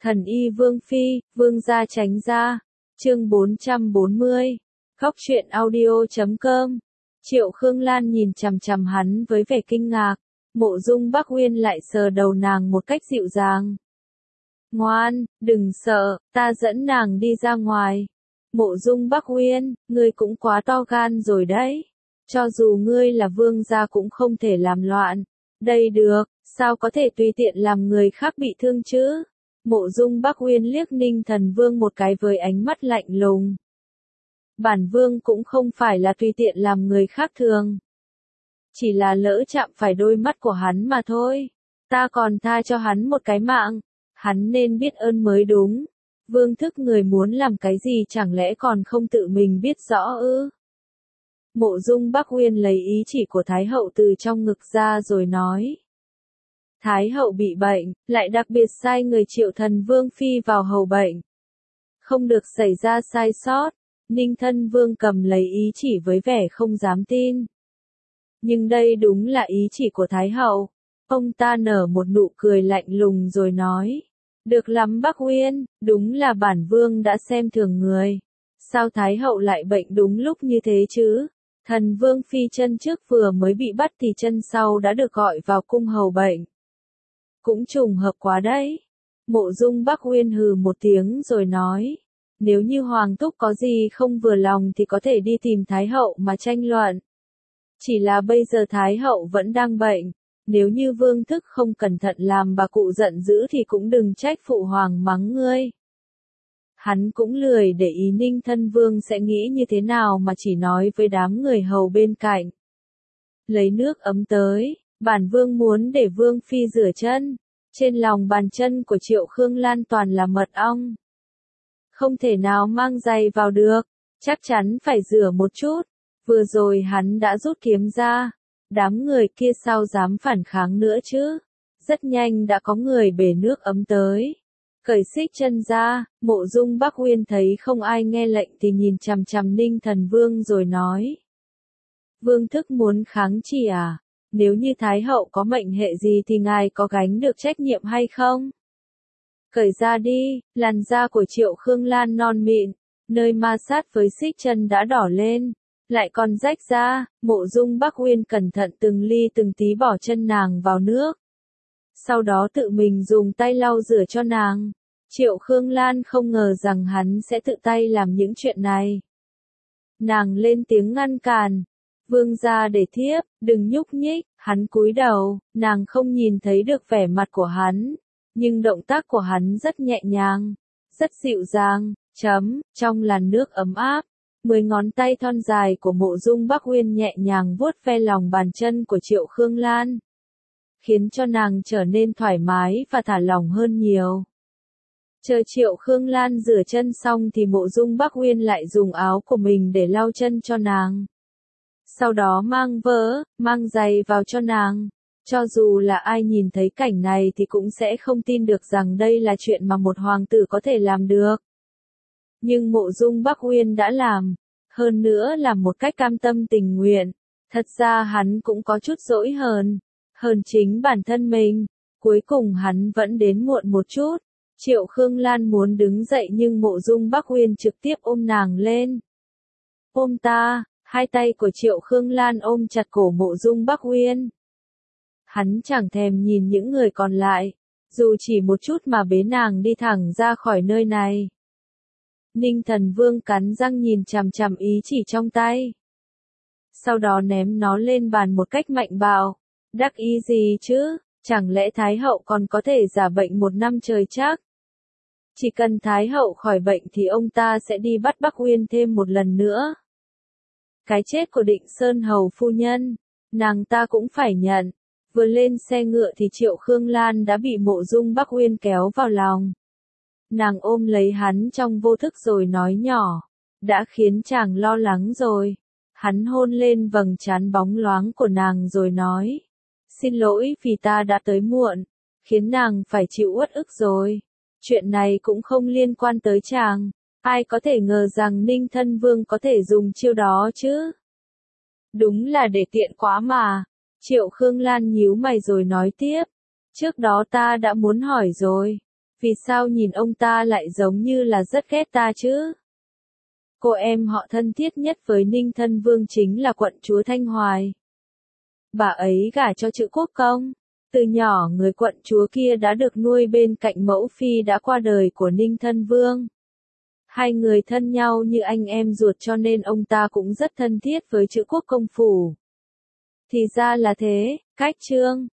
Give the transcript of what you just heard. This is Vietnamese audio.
Thần y Vương Phi, Vương gia tránh ra. Chương 440. Góc truyện audio.com. Triệu Khương Lan nhìn chằm chằm hắn với vẻ kinh ngạc. Mộ Dung Bắc Uyên lại sờ đầu nàng một cách dịu dàng. Ngoan, đừng sợ, ta dẫn nàng đi ra ngoài. Mộ Dung Bắc Uyên, ngươi cũng quá to gan rồi đấy. Cho dù ngươi là vương gia cũng không thể làm loạn. Đây được, sao có thể tùy tiện làm người khác bị thương chứ? Mộ Dung Bắc Uyên liếc Ninh Thần Vương một cái với ánh mắt lạnh lùng. Bản vương cũng không phải là tùy tiện làm người khác thương. Chỉ là lỡ chạm phải đôi mắt của hắn mà thôi. Ta còn tha cho hắn một cái mạng. Hắn nên biết ơn mới đúng. Vương thức người muốn làm cái gì chẳng lẽ còn không tự mình biết rõ ư? Mộ Dung Bắc Uyên lấy ý chỉ của Thái hậu từ trong ngực ra rồi nói. Thái hậu bị bệnh, lại đặc biệt sai người Triệu Thần Vương Phi vào hầu bệnh. Không được xảy ra sai sót. Ninh Thân Vương cầm lấy ý chỉ với vẻ không dám tin. Nhưng đây đúng là ý chỉ của Thái hậu. Ông ta nở một nụ cười lạnh lùng rồi nói. Được lắm Bắc Uyên, đúng là bản vương đã xem thường người. Sao Thái hậu lại bệnh đúng lúc như thế chứ? Thần Vương Phi chân trước vừa mới bị bắt thì chân sau đã được gọi vào cung hầu bệnh. Cũng trùng hợp quá đấy. Mộ Dung Bắc Uyên hừ một tiếng rồi nói. Nếu như Hoàng Thúc có gì không vừa lòng thì có thể đi tìm Thái hậu mà tranh luận. Chỉ là bây giờ Thái hậu vẫn đang bệnh. Nếu như Vương Thức không cẩn thận làm bà cụ giận dữ thì cũng đừng trách phụ hoàng mắng ngươi. Hắn cũng lười để ý Ninh Thân Vương sẽ nghĩ như thế nào mà chỉ nói với đám người hầu bên cạnh. Lấy nước ấm tới, bản vương muốn để Vương Phi rửa chân. Trên lòng bàn chân của Triệu Khương Lan toàn là mật ong. Không thể nào mang giày vào được, chắc chắn phải rửa một chút. Vừa rồi hắn đã rút kiếm ra. Đám người kia sao dám phản kháng nữa chứ? Rất nhanh đã có người bể nước ấm tới. Cởi xích chân ra, Mộ Dung Bắc Uyên thấy không ai nghe lệnh thì nhìn chằm chằm Ninh Thần Vương rồi nói. Vương thức muốn kháng chỉ à? Nếu như Thái hậu có mệnh hệ gì thì ngài có gánh được trách nhiệm hay không? Cởi ra đi, làn da của Triệu Khương Lan non mịn, nơi ma sát với xích chân đã đỏ lên. Lại còn rách ra, Mộ Dung Bắc Uyên cẩn thận từng ly từng tí bỏ chân nàng vào nước. Sau đó tự mình dùng tay lau rửa cho nàng. Triệu Khương Lan không ngờ rằng hắn sẽ tự tay làm những chuyện này. Nàng lên tiếng ngăn cản. Vương gia để thiếp, đừng nhúc nhích, hắn cúi đầu, nàng không nhìn thấy được vẻ mặt của hắn. Nhưng động tác của hắn rất nhẹ nhàng, rất dịu dàng, trong làn nước ấm áp. 10 ngón tay thon dài của Mộ Dung Bắc Uyên nhẹ nhàng vuốt ve lòng bàn chân của Triệu Khương Lan, khiến cho nàng trở nên thoải mái và thả lỏng hơn nhiều. Chờ Triệu Khương Lan rửa chân xong thì Mộ Dung Bắc Uyên lại dùng áo của mình để lau chân cho nàng. Sau đó mang giày vào cho nàng. Cho dù là ai nhìn thấy cảnh này thì cũng sẽ không tin được rằng đây là chuyện mà một hoàng tử có thể làm được. Nhưng Mộ Dung Bắc Uyên đã làm, hơn nữa là một cách cam tâm tình nguyện. Thật ra hắn cũng có chút dỗi hơn chính bản thân mình. Cuối cùng hắn vẫn đến muộn một chút. Triệu Khương Lan muốn đứng dậy nhưng Mộ Dung Bắc Uyên trực tiếp ôm nàng lên. Ôm ta, hai tay của Triệu Khương Lan ôm chặt cổ Mộ Dung Bắc Uyên. Hắn chẳng thèm nhìn những người còn lại, dù chỉ một chút mà bế nàng đi thẳng ra khỏi nơi này. Ninh Thần Vương cắn răng nhìn chằm chằm ý chỉ trong tay. Sau đó ném nó lên bàn một cách mạnh bạo. Đắc ý gì chứ, chẳng lẽ Thái hậu còn có thể giả bệnh 1 năm trời chắc? Chỉ cần Thái hậu khỏi bệnh thì ông ta sẽ đi bắt Bắc Uyên thêm một lần nữa. Cái chết của Định Sơn hầu phu nhân, nàng ta cũng phải nhận. Vừa lên xe ngựa thì Triệu Khương Lan đã bị Mộ Dung Bắc Uyên kéo vào lòng. Nàng ôm lấy hắn trong vô thức rồi nói nhỏ. Đã khiến chàng lo lắng rồi. Hắn hôn lên vầng trán bóng loáng của nàng rồi nói. Xin lỗi vì ta đã tới muộn. Khiến nàng phải chịu uất ức rồi. Chuyện này cũng không liên quan tới chàng. Ai có thể ngờ rằng Ninh Thân Vương có thể dùng chiêu đó chứ? Đúng là để tiện quá mà. Triệu Khương Lan nhíu mày rồi nói tiếp. Trước đó ta đã muốn hỏi rồi. Vì sao nhìn ông ta lại giống như là rất ghét ta chứ? Cô em họ thân thiết nhất với Ninh Thân Vương chính là quận chúa Thanh Hoài. Bà ấy gả cho Trữ Quốc Công. Từ nhỏ người quận chúa kia đã được nuôi bên cạnh mẫu phi đã qua đời của Ninh Thân Vương. Hai người thân nhau như anh em ruột cho nên ông ta cũng rất thân thiết với Trữ Quốc Công phủ. Thì ra là thế, cách chương.